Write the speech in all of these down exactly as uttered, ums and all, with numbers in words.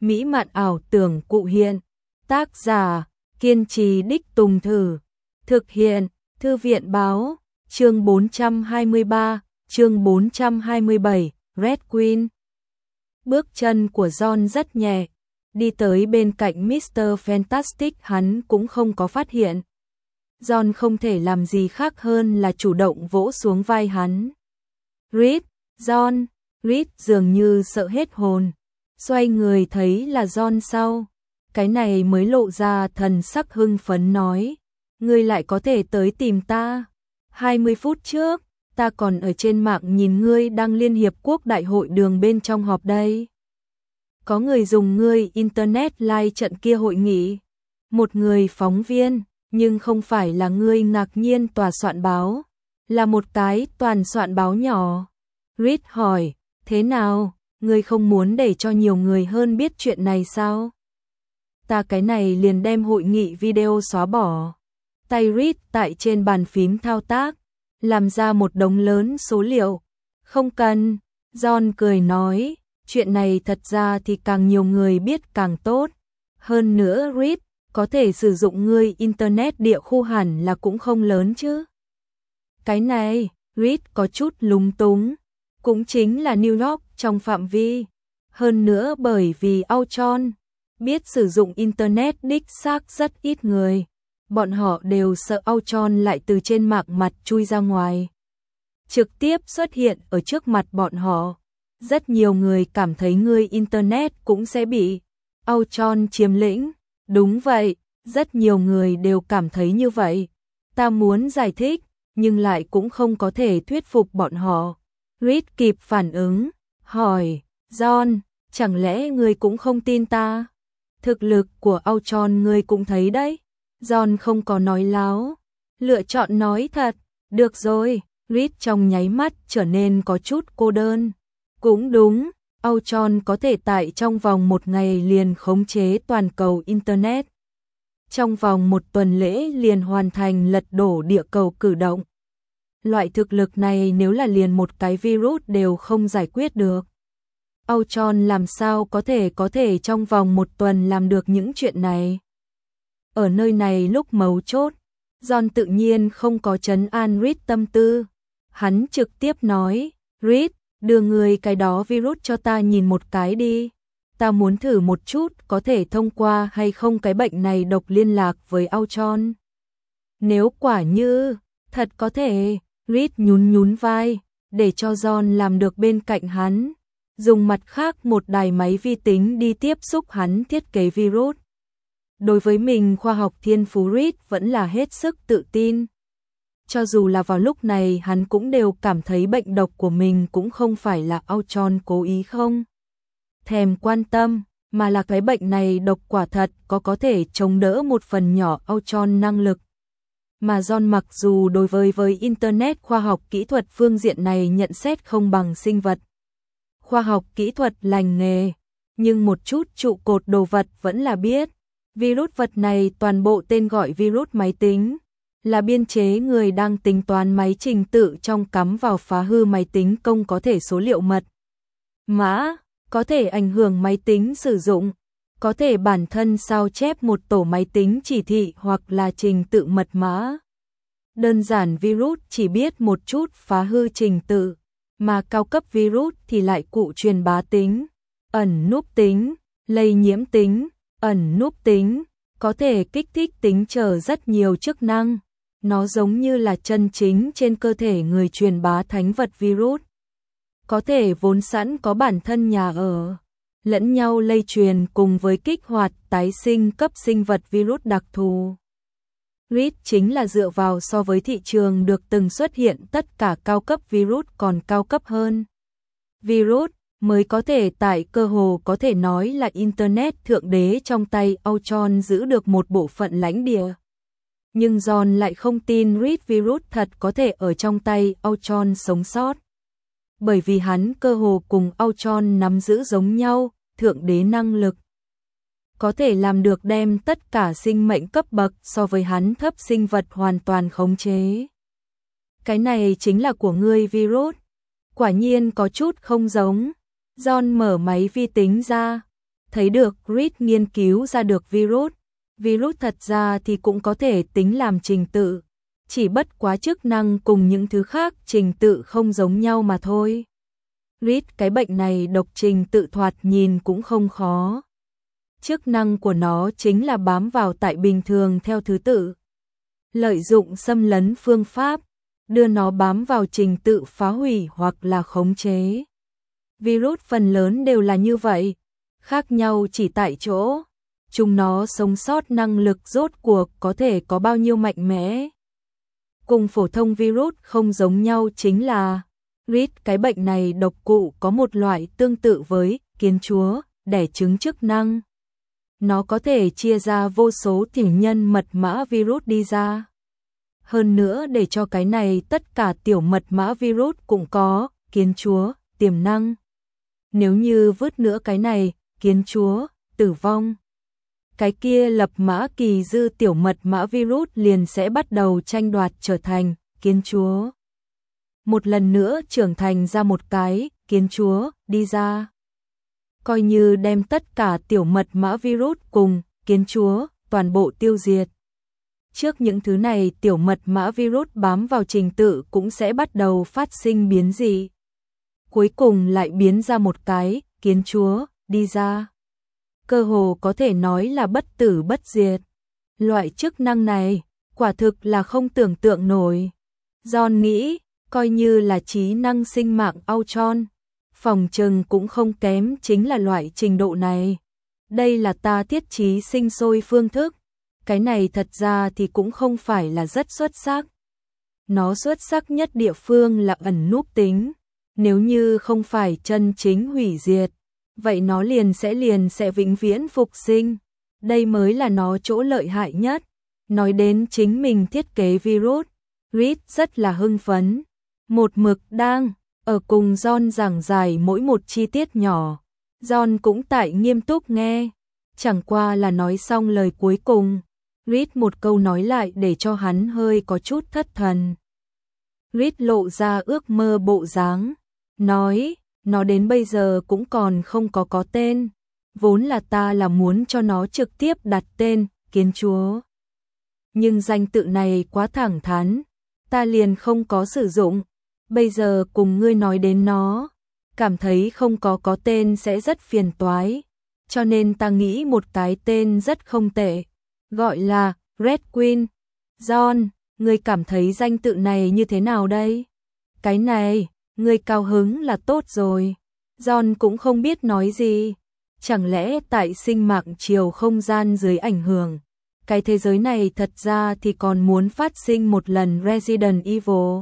mỹ mạn ảo tưởng cụ hiện. Tác giả, kiên trì đích tùng thử. Thực hiện, Thư viện báo, chương bốn trăm hai mươi ba, chương bốn trăm hai mươi bảy, Red Queen. Bước chân của John rất nhẹ, đi tới bên cạnh mít tơ Fantastic hắn cũng không có phát hiện. John không thể làm gì khác hơn là chủ động vỗ xuống vai hắn. Reed, John, Reed dường như sợ hết hồn, xoay người thấy là John sau. Cái này mới lộ ra thần sắc hưng phấn nói, ngươi lại có thể tới tìm ta. hai mươi phút trước, ta còn ở trên mạng nhìn ngươi đăng Liên Hiệp Quốc Đại hội đường bên trong họp đây. Có người dùng ngươi Internet live trận kia hội nghị. Một người phóng viên, nhưng không phải là ngươi ngạc nhiên tòa soạn báo, là một cái toàn soạn báo nhỏ. Reed hỏi, thế nào, ngươi không muốn để cho nhiều người hơn biết chuyện này sao? Ta cái này liền đem hội nghị video xóa bỏ. Tay Reed tại trên bàn phím thao tác, làm ra một đống lớn số liệu. Không cần, John cười nói, chuyện này thật ra thì càng nhiều người biết càng tốt. Hơn nữa Reed, có thể sử dụng ngươi Internet địa khu hẳn là cũng không lớn chứ. Cái này, Reed có chút lúng túng, cũng chính là New York trong phạm vi. Hơn nữa bởi vì Outron biết sử dụng Internet đích xác rất ít người. Bọn họ đều sợ Outron lại từ trên mạng mặt chui ra ngoài, trực tiếp xuất hiện ở trước mặt bọn họ. Rất nhiều người cảm thấy ngươi Internet cũng sẽ bị Outron chiếm lĩnh. Đúng vậy, rất nhiều người đều cảm thấy như vậy. Ta muốn giải thích, nhưng lại cũng không có thể thuyết phục bọn họ. Reed kịp phản ứng, hỏi, John, chẳng lẽ ngươi cũng không tin ta? Thực lực của Outron ngươi cũng thấy đấy. John không có nói láo, lựa chọn nói thật. Được rồi, Reed trong nháy mắt trở nên có chút cô đơn. Cũng đúng, Outron có thể tại trong vòng một ngày liền khống chế toàn cầu Internet. Trong vòng một tuần lễ liền hoàn thành lật đổ địa cầu cử động. Loại thực lực này nếu là liền một cái virus đều không giải quyết được. Outron làm sao có thể có thể trong vòng một tuần làm được những chuyện này? Ở nơi này lúc mấu chốt, John tự nhiên không có trấn an Reed tâm tư. Hắn trực tiếp nói, Reed, đưa người cái đó virus cho ta nhìn một cái đi. Ta muốn thử một chút có thể thông qua hay không cái bệnh này độc liên lạc với Outron. Nếu quả như, thật có thể, Reed nhún nhún vai, để cho John làm được bên cạnh hắn. Dùng mặt khác một đài máy vi tính đi tiếp xúc hắn thiết kế virus. Đối với mình khoa học thiên phú Reed vẫn là hết sức tự tin. Cho dù là vào lúc này hắn cũng đều cảm thấy bệnh độc của mình cũng không phải là Outron cố ý không thèm quan tâm, mà là cái bệnh này độc quả thật có có thể chống đỡ một phần nhỏ Outron năng lực. Mà John mặc dù đối với với Internet khoa học kỹ thuật phương diện này nhận xét không bằng sinh vật khoa học kỹ thuật lành nghề, nhưng một chút trụ cột đồ vật vẫn là biết. Virus vật này toàn bộ tên gọi virus máy tính, là biên chế người đang tính toán máy trình tự trong cắm vào phá hư máy tính công có thể số liệu mật mã, có thể ảnh hưởng máy tính sử dụng, có thể bản thân sao chép một tổ máy tính chỉ thị hoặc là trình tự mật mã. Đơn giản virus chỉ biết một chút phá hư trình tự, mà cao cấp virus thì lại cụ truyền bá tính, ẩn núp tính, lây nhiễm tính, ẩn núp tính, có thể kích thích tính chờ rất nhiều chức năng. Nó giống như là chân chính trên cơ thể người truyền bá thánh vật virus. Có thể vốn sẵn có bản thân nhà ở, lẫn nhau lây truyền cùng với kích hoạt tái sinh cấp sinh vật virus đặc thù. Reed chính là dựa vào so với thị trường được từng xuất hiện tất cả cao cấp virus còn cao cấp hơn. Virus mới có thể tại cơ hồ có thể nói là Internet thượng đế trong tay Outron giữ được một bộ phận lãnh địa. Nhưng John lại không tin Reed virus thật có thể ở trong tay Outron sống sót. Bởi vì hắn cơ hồ cùng Outron nắm giữ giống nhau, thượng đế năng lực. Có thể làm được đem tất cả sinh mệnh cấp bậc so với hắn thấp sinh vật hoàn toàn khống chế. Cái này chính là của ngươi virus. Quả nhiên có chút không giống. John mở máy vi tính ra, Thấy được Reed nghiên cứu ra được virus. Virus thật ra thì cũng có thể tính làm trình tự. Chỉ bất quá chức năng cùng những thứ khác trình tự không giống nhau mà thôi. Reed, cái bệnh này độc trình tự thoạt nhìn cũng không khó. Chức năng của nó chính là bám vào tại bình thường theo thứ tự. Lợi dụng xâm lấn phương pháp, đưa nó bám vào trình tự phá hủy hoặc là khống chế. Virus phần lớn đều là như vậy, khác nhau chỉ tại chỗ. Chúng nó sống sót năng lực rốt cuộc có thể có bao nhiêu mạnh mẽ. Cùng phổ thông virus không giống nhau chính là Reed, cái bệnh này độc cụ có một loại tương tự với kiến chúa, đẻ trứng chức năng. Nó có thể chia ra vô số tiểu nhân mật mã virus đi ra. Hơn nữa để cho cái này tất cả tiểu mật mã virus cũng có kiến chúa, tiềm năng. Nếu như vứt nữa cái này, kiến chúa, tử vong. Cái kia lập mã kỳ dư tiểu mật mã virus liền sẽ bắt đầu tranh đoạt trở thành kiến chúa. Một lần nữa trưởng thành ra một cái kiến chúa đi ra. Coi như đem tất cả tiểu mật mã virus cùng kiến chúa toàn bộ tiêu diệt. Trước những thứ này tiểu mật mã virus bám vào trình tự cũng sẽ bắt đầu phát sinh biến dị. Cuối cùng lại biến ra một cái kiến chúa đi ra. Cơ hồ có thể nói là bất tử bất diệt. Loại chức năng này quả thực là không tưởng tượng nổi. John nghĩ, coi như là trí năng sinh mạng Ultron, phòng trừng cũng không kém chính là loại trình độ này. Đây là ta thiết trí sinh sôi phương thức. Cái này thật ra thì cũng không phải là rất xuất sắc. Nó xuất sắc nhất địa phương là ẩn núp tính. Nếu như không phải chân chính hủy diệt, vậy nó liền sẽ liền sẽ vĩnh viễn phục sinh. Đây mới là nó chỗ lợi hại nhất. Nói đến chính mình thiết kế virus, Reed rất là hưng phấn. Một mực đang ở cùng John giảng giải mỗi một chi tiết nhỏ. John cũng tại nghiêm túc nghe. Chẳng qua là nói xong lời cuối cùng, Reed một câu nói lại để cho hắn hơi có chút thất thần. Reed lộ ra ước mơ bộ dáng, nói, nó đến bây giờ cũng còn không có có tên. Vốn là ta là muốn cho nó trực tiếp đặt tên, kiến chúa. Nhưng danh tự này quá thẳng thắn, ta liền không có sử dụng. Bây giờ cùng ngươi nói đến nó, cảm thấy không có có tên sẽ rất phiền toái. Cho nên ta nghĩ một cái tên rất không tệ, gọi là Red Queen. John, ngươi cảm thấy danh tự này như thế nào đây? Cái này, ngươi cao hứng là tốt rồi. John cũng không biết nói gì. Chẳng lẽ tại sinh mạng chiều không gian dưới ảnh hưởng, cái thế giới này thật ra thì còn muốn phát sinh một lần Resident Evil.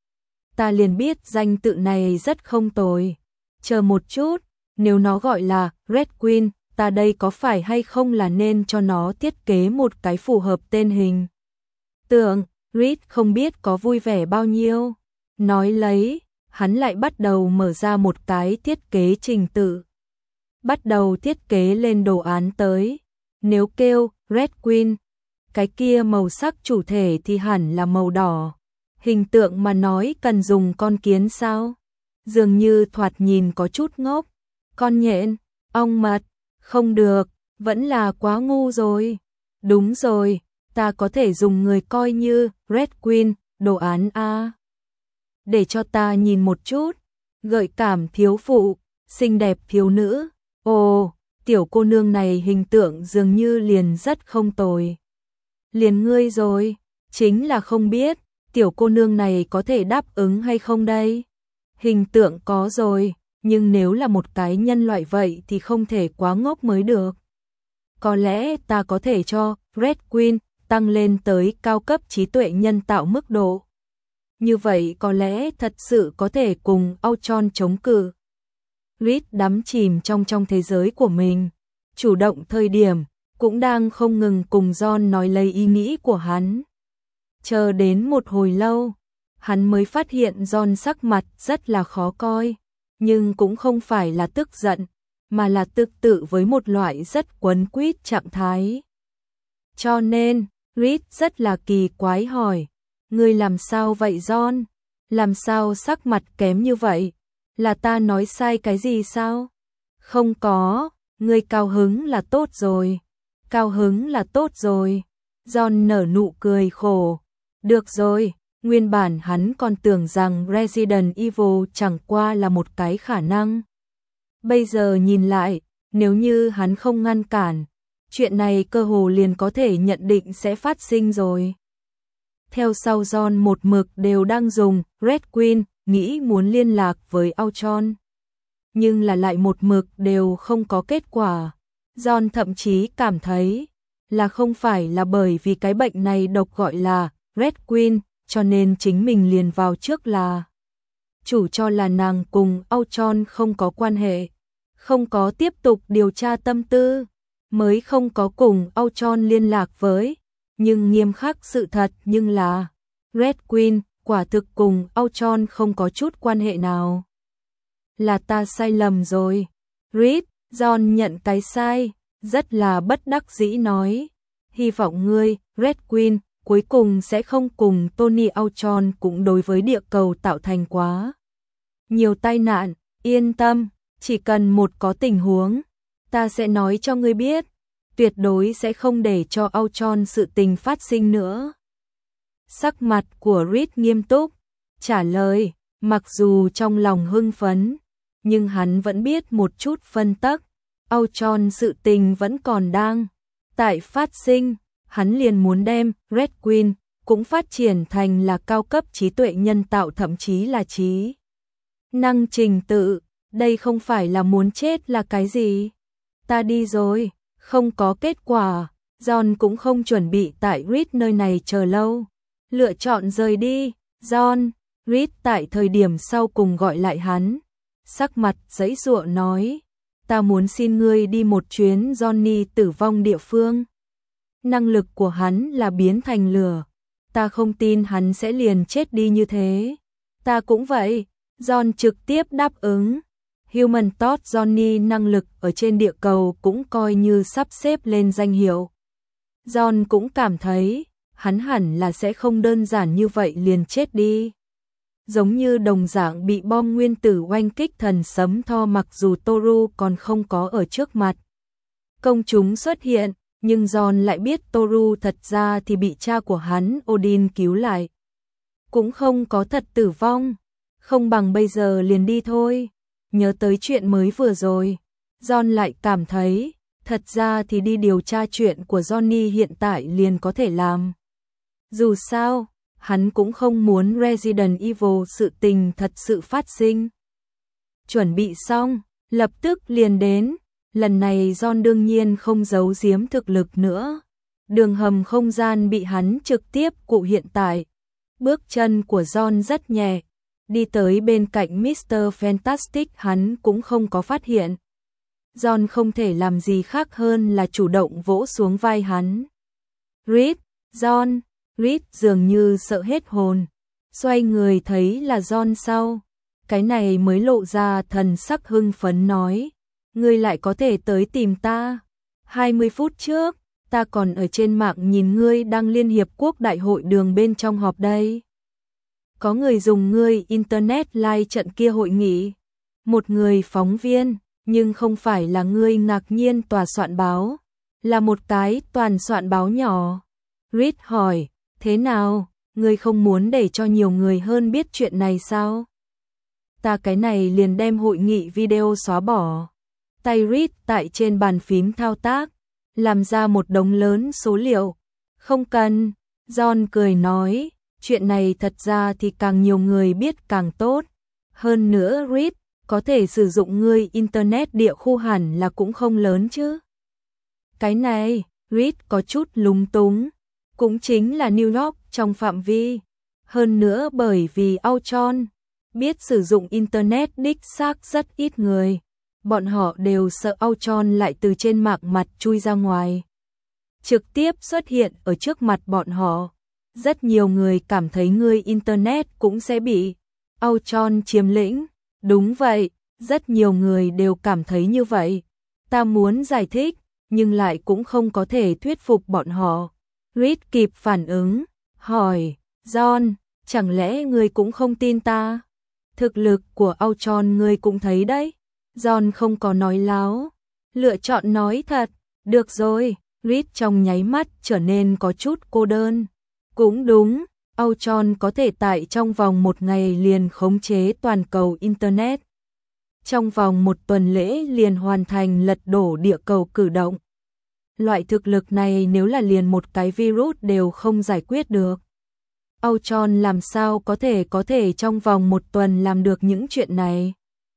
Ta liền biết danh tự này rất không tồi. Chờ một chút, nếu nó gọi là Red Queen, ta đây có phải hay không là nên cho nó thiết kế một cái phù hợp tên hình. Tưởng, Reed không biết có vui vẻ bao nhiêu. Nói lấy, hắn lại bắt đầu mở ra một cái thiết kế trình tự. Bắt đầu thiết kế lên đồ án tới. Nếu kêu Red Queen, cái kia màu sắc chủ thể thì hẳn là màu đỏ. Hình tượng mà nói cần dùng con kiến sao? Dường như thoạt nhìn có chút ngốc. Con nhện, ong mật, không được, vẫn là quá ngu rồi. Đúng rồi, ta có thể dùng người coi như Red Queen, đồ án A. Để cho ta nhìn một chút. Gợi cảm thiếu phụ, xinh đẹp thiếu nữ. Ồ, tiểu cô nương này hình tượng dường như liền rất không tồi. Liền ngươi rồi, chính là không biết tiểu cô nương này có thể đáp ứng hay không đây. Hình tượng có rồi, nhưng nếu là một cái nhân loại vậy thì không thể quá ngốc mới được. Có lẽ ta có thể cho Red Queen tăng lên tới cao cấp trí tuệ nhân tạo mức độ. Như vậy có lẽ thật sự có thể cùng Ultron chống cự. Reed đắm chìm trong trong thế giới của mình, chủ động thời điểm, cũng đang không ngừng cùng John nói lấy ý nghĩ của hắn. Chờ đến một hồi lâu, hắn mới phát hiện John sắc mặt rất là khó coi, nhưng cũng không phải là tức giận, mà là tương tự với một loại rất quấn quýt trạng thái. Cho nên, Reed rất là kỳ quái hỏi, ngươi làm sao vậy John? Làm sao sắc mặt kém như vậy? Là ta nói sai cái gì sao? Không có, Ngươi cao hứng là tốt rồi, cao hứng là tốt rồi. John nở nụ cười khổ. Được rồi, nguyên bản hắn còn tưởng rằng Resident Evil chẳng qua là một cái khả năng. Bây giờ nhìn lại, nếu như hắn không ngăn cản, chuyện này cơ hồ liền có thể nhận định sẽ phát sinh rồi. Theo sau John một mực đều đang dùng Red Queen, nghĩ muốn liên lạc với Ultron. Nhưng là lại một mực đều không có kết quả. John thậm chí cảm thấy là không phải là bởi vì cái bệnh này độc gọi là Red Queen, cho nên chính mình liền vào trước là chủ cho là nàng cùng Ultron không có quan hệ, không có tiếp tục điều tra tâm tư, mới không có cùng Ultron liên lạc với. Nhưng nghiêm khắc sự thật nhưng là Red Queen quả thực cùng Ultron không có chút quan hệ nào. Là ta sai lầm rồi. Reed, John nhận cái sai, rất là bất đắc dĩ nói. Hy vọng ngươi, Red Queen, cuối cùng sẽ không cùng Tony Ultron cũng đối với địa cầu tạo thành quá nhiều tai nạn. Yên tâm, chỉ cần một có tình huống, ta sẽ nói cho ngươi biết. Tuyệt đối sẽ không để cho Ultron sự tình phát sinh nữa. Sắc mặt của Reed nghiêm túc, trả lời, mặc dù trong lòng hưng phấn, nhưng hắn vẫn biết một chút phân tắc. Ultron sự tình vẫn còn đang tại phát sinh, hắn liền muốn đem Red Queen cũng phát triển thành là cao cấp trí tuệ nhân tạo, thậm chí là trí năng trình tự. Đây không phải là muốn chết là cái gì? Ta đi rồi. Không có kết quả, John cũng không chuẩn bị tại Reed nơi này chờ lâu. Lựa chọn rời đi. John, Reed tại thời điểm sau cùng gọi lại hắn. Sắc mặt giãy giụa nói, ta muốn xin ngươi đi một chuyến Johnny tử vong địa phương. Năng lực của hắn là biến thành lửa. Ta không tin hắn sẽ liền chết đi như thế. Ta cũng vậy. John trực tiếp đáp ứng. Human Torch Johnny năng lực ở trên địa cầu cũng coi như sắp xếp lên danh hiệu. John cũng cảm thấy, hắn hẳn là sẽ không đơn giản như vậy liền chết đi. Giống như đồng dạng bị bom nguyên tử oanh kích thần sấm tho, mặc dù Toru còn không có ở trước mặt công chúng xuất hiện, nhưng John lại biết Toru thật ra thì bị cha của hắn Odin cứu lại. Cũng không có thật tử vong, không bằng bây giờ liền đi thôi. Nhớ tới chuyện mới vừa rồi, John lại cảm thấy, thật ra thì đi điều tra chuyện của Johnny hiện tại liền có thể làm. Dù sao, hắn cũng không muốn Resident Evil sự tình thật sự phát sinh. Chuẩn bị xong, lập tức liền đến. Lần này John đương nhiên không giấu giếm thực lực nữa. Đường hầm không gian bị hắn trực tiếp cụ hiện tại. Bước chân của John rất nhẹ. Đi tới bên cạnh mít tơ Fantastic, hắn cũng không có phát hiện. John không thể làm gì khác hơn là chủ động vỗ xuống vai hắn. Reed, John, Reed dường như sợ hết hồn. Xoay người thấy là John sau. Cái này mới lộ ra thần sắc hưng phấn nói. Ngươi lại có thể tới tìm ta. hai mươi phút trước, ta còn ở trên mạng nhìn ngươi đang Liên Hiệp Quốc Đại hội đường bên trong họp đây. Có người dùng ngươi Internet live trận kia hội nghị. Một người phóng viên, nhưng không phải là ngươi ngạc nhiên tòa soạn báo. Là một cái toàn soạn báo nhỏ. Reed hỏi, thế nào, ngươi không muốn để cho nhiều người hơn biết chuyện này sao? Ta cái này liền đem hội nghị video xóa bỏ. Tay Reed tại trên bàn phím thao tác, làm ra một đống lớn số liệu. Không cần, John cười nói, chuyện này thật ra thì càng nhiều người biết càng tốt. Hơn nữa Reed, có thể sử dụng ngươi Internet địa khu hẳn là cũng không lớn chứ. Cái này, Reed có chút lúng túng, cũng chính là New York trong phạm vi. Hơn nữa bởi vì Ultron biết sử dụng Internet đích xác rất ít người. Bọn họ đều sợ Ultron lại từ trên mạng mặt chui ra ngoài, trực tiếp xuất hiện ở trước mặt bọn họ. Rất nhiều người cảm thấy ngươi Internet cũng sẽ bị Ultron chiếm lĩnh. Đúng vậy, rất nhiều người đều cảm thấy như vậy. Ta muốn giải thích, nhưng lại cũng không có thể thuyết phục bọn họ. Reed kịp phản ứng, hỏi, John, chẳng lẽ ngươi cũng không tin ta? Thực lực của Ultron ngươi cũng thấy đấy. John không có nói láo, Lựa chọn nói thật, được rồi, Reed trong nháy mắt trở nên có chút cô đơn. Cũng đúng, Ultron có thể tại trong vòng một ngày liền khống chế toàn cầu Internet. Trong vòng một tuần lễ liền hoàn thành lật đổ địa cầu cử động. Loại thực lực này nếu là liền một cái virus đều không giải quyết được. Ultron làm sao có thể có thể trong vòng một tuần làm được những chuyện này.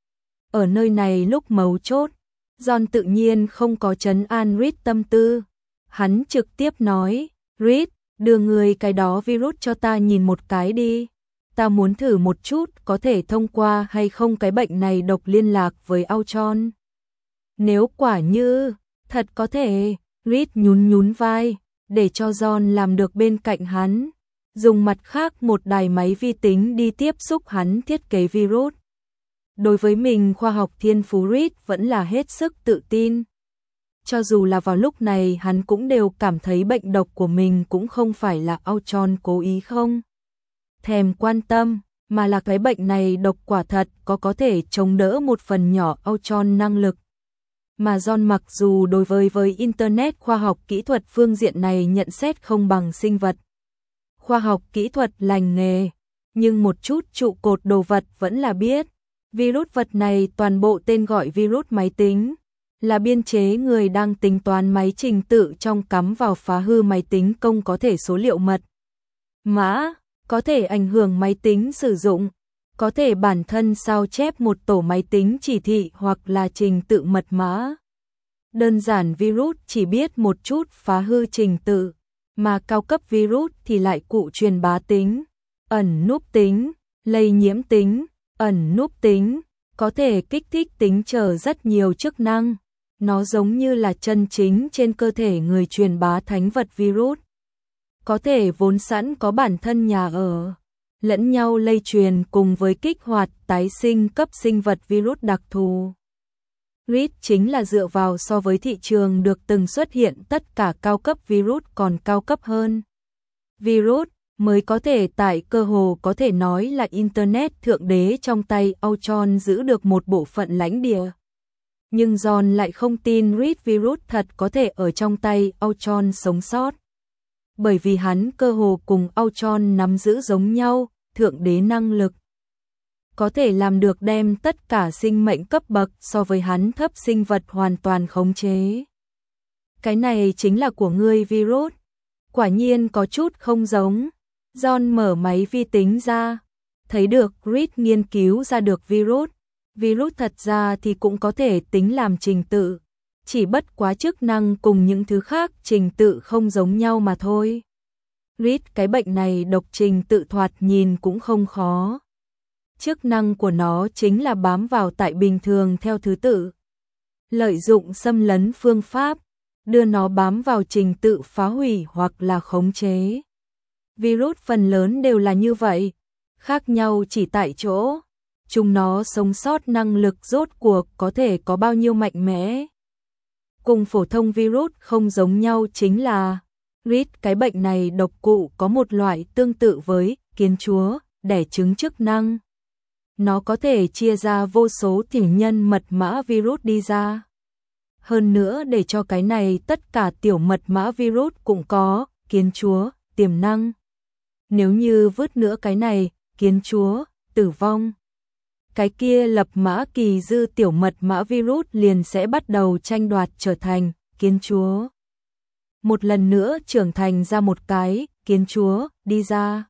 Ở nơi này lúc mấu chốt, John tự nhiên không có trấn an Reed tâm tư. Hắn trực tiếp nói, Reed, đưa người cái đó virus cho ta nhìn một cái đi. Ta muốn thử một chút có thể thông qua hay không cái bệnh này độc liên lạc với Ultron. Nếu quả như, thật có thể, Reed nhún nhún vai, để cho John làm được bên cạnh hắn. Dùng mặt khác một đài máy vi tính đi tiếp xúc hắn thiết kế virus. Đối với mình khoa học thiên phú Reed vẫn là hết sức tự tin. Cho dù là vào lúc này hắn cũng đều cảm thấy bệnh độc của mình cũng không phải là Ultron cố ý không thèm quan tâm, mà là cái bệnh này độc quả thật có có thể chống đỡ một phần nhỏ Ultron năng lực. Mà John mặc dù đối với với Internet khoa học kỹ thuật phương diện này nhận xét không bằng sinh vật khoa học kỹ thuật lành nghề, nhưng một chút trụ cột đồ vật vẫn là biết. Virus vật này toàn bộ tên gọi virus máy tính, là biên chế người đang tính toán máy trình tự trong cắm vào phá hư máy tính công có thể số liệu mật mã, có thể ảnh hưởng máy tính sử dụng, có thể bản thân sao chép một tổ máy tính chỉ thị hoặc là trình tự mật mã. Đơn giản virus chỉ biết một chút phá hư trình tự, mà cao cấp virus thì lại cụ truyền bá tính, ẩn núp tính, lây nhiễm tính, ẩn núp tính, có thể kích thích tính chờ rất nhiều chức năng. Nó giống như là chân chính trên cơ thể người truyền bá thánh vật virus. Có thể vốn sẵn có bản thân nhà ở, lẫn nhau lây truyền cùng với kích hoạt tái sinh cấp sinh vật virus đặc thù. Reed chính là dựa vào so với thị trường được từng xuất hiện tất cả cao cấp virus còn cao cấp hơn. Virus mới có thể tại cơ hồ có thể nói là Internet thượng đế trong tay Ultron giữ được một bộ phận lãnh địa. Nhưng John lại không tin Reed virus thật có thể ở trong tay Ultron sống sót. Bởi vì hắn cơ hồ cùng Ultron nắm giữ giống nhau, thượng đế năng lực. Có thể làm được đem tất cả sinh mệnh cấp bậc so với hắn thấp sinh vật hoàn toàn khống chế. Cái này chính là của ngươi virus. Quả nhiên có chút không giống. John mở máy vi tính ra, thấy được Reed nghiên cứu ra được virus. Virus thật ra thì cũng có thể tính làm trình tự, chỉ bất quá chức năng cùng những thứ khác trình tự không giống nhau mà thôi. Reed cái bệnh này độc trình tự thoạt nhìn cũng không khó. Chức năng của nó chính là bám vào tại bình thường theo thứ tự. Lợi dụng xâm lấn phương pháp, đưa nó bám vào trình tự phá hủy hoặc là khống chế. Virus phần lớn đều là như vậy, khác nhau chỉ tại chỗ. Chúng nó sống sót năng lực rốt cuộc có thể có bao nhiêu mạnh mẽ. Cùng phổ thông virus không giống nhau chính là Reed cái bệnh này độc cụ có một loại tương tự với kiến chúa, đẻ trứng chức năng. Nó có thể chia ra vô số tiểu nhân mật mã virus đi ra. Hơn nữa để cho cái này tất cả tiểu mật mã virus cũng có kiến chúa, tiềm năng. Nếu như vứt nữa cái này, kiến chúa, tử vong. Cái kia lập mã kỳ dư tiểu mật mã virus liền sẽ bắt đầu tranh đoạt trở thành kiến chúa. Một lần nữa trưởng thành ra một cái kiến chúa đi ra.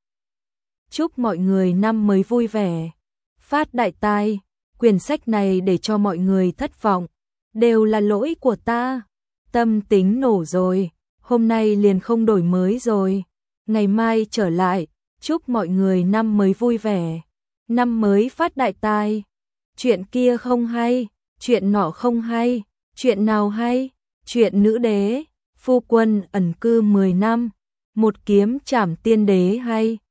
Chúc mọi người năm mới vui vẻ. Phát đại tai, quyển sách này để cho mọi người thất vọng. Đều là lỗi của ta. Tâm tính nổ rồi, hôm nay liền không đổi mới rồi. Ngày mai trở lại, chúc mọi người năm mới vui vẻ. Năm mới phát đại tai. Chuyện kia không hay, chuyện nọ không hay, chuyện nào hay, chuyện nữ đế, phu quân ẩn cư mười năm, một kiếm trảm tiên đế hay.